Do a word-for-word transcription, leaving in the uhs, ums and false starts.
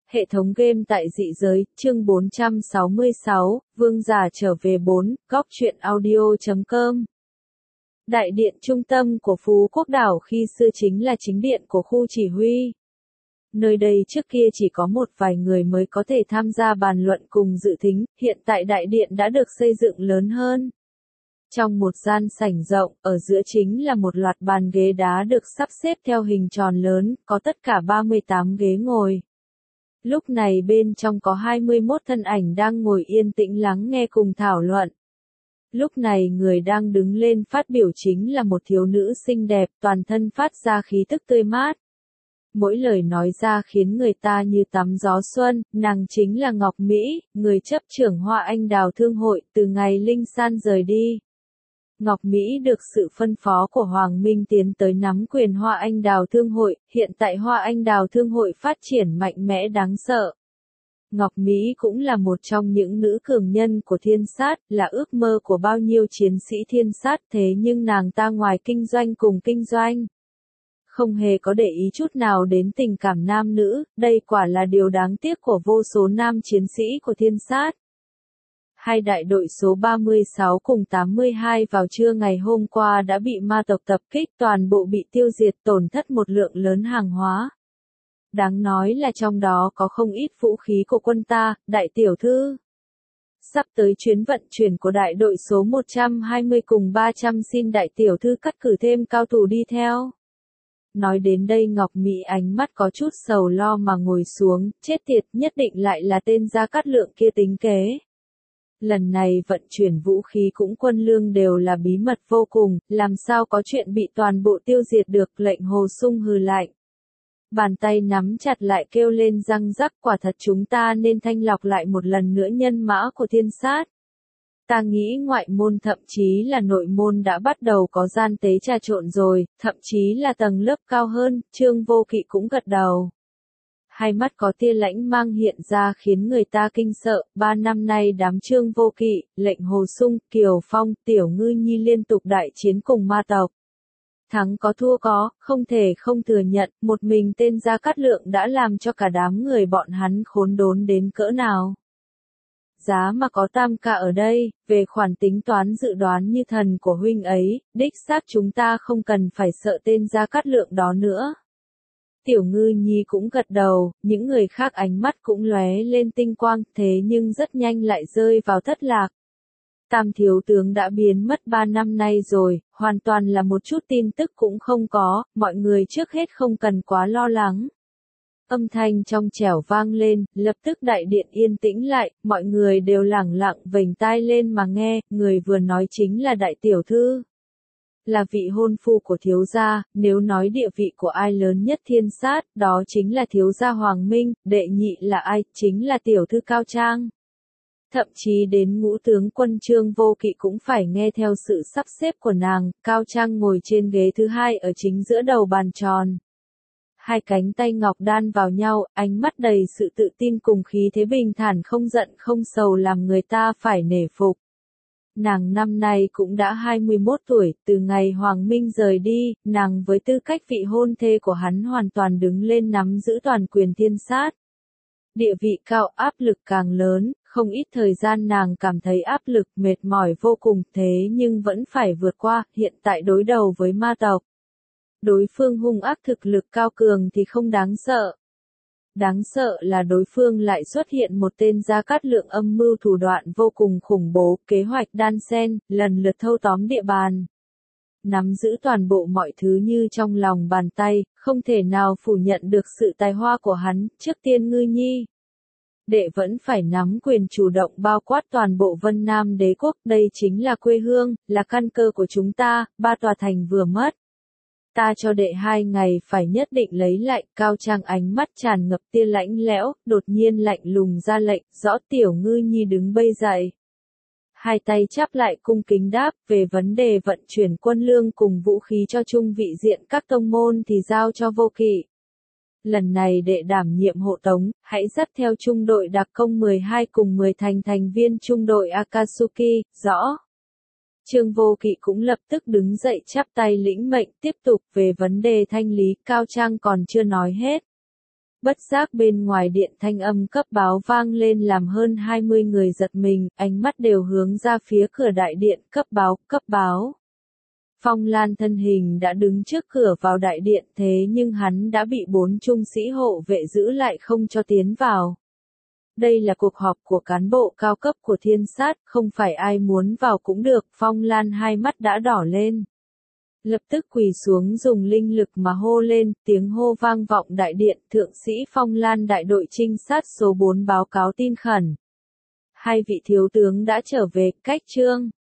Hệ thống game tại dị giới, chương bốn trăm sáu mươi sáu, Vương giả trở về bốn, góc truyện audio chấm com. Đại điện trung tâm của Phú Quốc đảo khi xưa chính là chính điện của khu chỉ huy. Nơi đây trước kia chỉ có một vài người mới có thể tham gia bàn luận cùng dự thính, hiện tại đại điện đã được xây dựng lớn hơn. Trong một gian sảnh rộng, ở giữa chính là một loạt bàn ghế đá được sắp xếp theo hình tròn lớn, có tất cả ba mươi tám ghế ngồi. Lúc này bên trong có hai mươi mốt thân ảnh đang ngồi yên tĩnh lắng nghe cùng thảo luận. Lúc này người đang đứng lên phát biểu chính là một thiếu nữ xinh đẹp, toàn thân phát ra khí tức tươi mát. Mỗi lời nói ra khiến người ta như tắm gió xuân, nàng chính là Ngọc Mỹ, người chấp trưởng Hoa Anh Đào Thương hội, từ ngày Linh San rời đi. Ngọc Mỹ được sự phân phó của Hoàng Minh tiến tới nắm quyền Hoa Anh Đào Thương hội, hiện tại Hoa Anh Đào Thương hội phát triển mạnh mẽ đáng sợ. Ngọc Mỹ cũng là một trong những nữ cường nhân của thiên sát, là ước mơ của bao nhiêu chiến sĩ thiên sát, thế nhưng nàng ta ngoài kinh doanh cùng kinh doanh. Không hề có để ý chút nào đến tình cảm nam nữ, đây quả là điều đáng tiếc của vô số nam chiến sĩ của thiên sát. Hai đại đội số ba mươi sáu cùng tám mươi hai vào trưa ngày hôm qua đã bị ma tộc tập kích, toàn bộ bị tiêu diệt, tổn thất một lượng lớn hàng hóa. Đáng nói là trong đó có không ít vũ khí của quân ta, đại tiểu thư. Sắp tới chuyến vận chuyển của đại đội số một trăm hai mươi cùng ba trăm xin đại tiểu thư cắt cử thêm cao thủ đi theo. Nói đến đây Ngọc Mỹ ánh mắt có chút sầu lo mà ngồi xuống, chết tiệt, nhất định lại là tên Gia Cát Lượng kia tính kế. Lần này vận chuyển vũ khí cũng quân lương đều là bí mật vô cùng, làm sao có chuyện bị toàn bộ tiêu diệt được, lệnh Hồ Sung hừ lạnh. Bàn tay nắm chặt lại kêu lên răng rắc, quả thật chúng ta nên thanh lọc lại một lần nữa nhân mã của thiên sát. Ta nghĩ ngoại môn thậm chí là nội môn đã bắt đầu có gian tế trà trộn rồi, thậm chí là tầng lớp cao hơn, Trương Vô Kỵ cũng gật đầu. Hai mắt có tia lãnh mang hiện ra khiến người ta kinh sợ, ba năm nay đám Trương Vô Kỵ, lệnh Hồ Sung, Kiều Phong, Tiểu Ngư Nhi liên tục đại chiến cùng ma tộc. Thắng có thua có, không thể không thừa nhận, một mình tên Gia Cát Lượng đã làm cho cả đám người bọn hắn khốn đốn đến cỡ nào. Giá mà có Tam ca ở đây, về khoản tính toán dự đoán như thần của huynh ấy, đích xác chúng ta không cần phải sợ tên Gia Cát Lượng đó nữa. Tiểu Ngư Nhi cũng gật đầu, những người khác ánh mắt cũng lóe lên tinh quang, thế nhưng rất nhanh lại rơi vào thất lạc. Tam thiếu tướng đã biến mất ba năm nay rồi, hoàn toàn là một chút tin tức cũng không có, mọi người trước hết không cần quá lo lắng. Âm thanh trong trẻo vang lên, lập tức đại điện yên tĩnh lại, mọi người đều lẳng lặng vểnh tai lên mà nghe, người vừa nói chính là đại tiểu thư. Là vị hôn phu của thiếu gia, nếu nói địa vị của ai lớn nhất thiên sát, đó chính là thiếu gia Hoàng Minh, đệ nhị là ai, chính là tiểu thư Cao Trang. Thậm chí đến ngũ tướng quân Trương Vô Kỵ cũng phải nghe theo sự sắp xếp của nàng, Cao Trang ngồi trên ghế thứ hai ở chính giữa đầu bàn tròn. Hai cánh tay ngọc đan vào nhau, ánh mắt đầy sự tự tin cùng khí thế bình thản không giận không sầu làm người ta phải nể phục. Nàng năm nay cũng đã hai mươi mốt tuổi, từ ngày Hoàng Minh rời đi, nàng với tư cách vị hôn thê của hắn hoàn toàn đứng lên nắm giữ toàn quyền thiên sát. Địa vị cao, áp lực càng lớn, không ít thời gian nàng cảm thấy áp lực mệt mỏi vô cùng, thế nhưng vẫn phải vượt qua, hiện tại đối đầu với ma tộc. Đối phương hung ác thực lực cao cường thì không đáng sợ. Đáng sợ là đối phương lại xuất hiện một tên Gia Cát Lượng âm mưu thủ đoạn vô cùng khủng bố, kế hoạch đan xen, lần lượt thâu tóm địa bàn. Nắm giữ toàn bộ mọi thứ như trong lòng bàn tay, không thể nào phủ nhận được sự tài hoa của hắn, trước tiên Ngư Nhi. Đệ vẫn phải nắm quyền chủ động bao quát toàn bộ Vân Nam đế quốc, đây chính là quê hương, là căn cơ của chúng ta, ba tòa thành vừa mất. Ta cho đệ hai ngày phải nhất định lấy lại, Cao Trang ánh mắt tràn ngập tia lãnh lẽo, đột nhiên lạnh lùng ra lệnh, rõ Tiểu Ngư Nhi đứng bây dậy. Hai tay chắp lại cung kính đáp, về vấn đề vận chuyển quân lương cùng vũ khí cho trung vị diện các tông môn thì giao cho Vô Kỵ. Lần này đệ đảm nhiệm hộ tống, hãy dắt theo trung đội đặc công mười hai cùng mười thành thành viên trung đội Akatsuki, rõ. Trương Vô Kỵ cũng lập tức đứng dậy chắp tay lĩnh mệnh, tiếp tục về vấn đề thanh lý, Cao Trang còn chưa nói hết. Bất giác bên ngoài điện thanh âm cấp báo vang lên làm hơn hai mươi người giật mình, ánh mắt đều hướng ra phía cửa đại điện, cấp báo, cấp báo. Phong Lan thân hình đã đứng trước cửa vào đại điện thế nhưng hắn đã bị bốn trung sĩ hộ vệ giữ lại không cho tiến vào. Đây là cuộc họp của cán bộ cao cấp của Thiên Sát, không phải ai muốn vào cũng được, Phong Lan hai mắt đã đỏ lên. Lập tức quỳ xuống dùng linh lực mà hô lên, tiếng hô vang vọng đại điện, thượng sĩ Phong Lan đại đội trinh sát số bốn báo cáo tin khẩn. Hai vị thiếu tướng đã trở về, cách trương.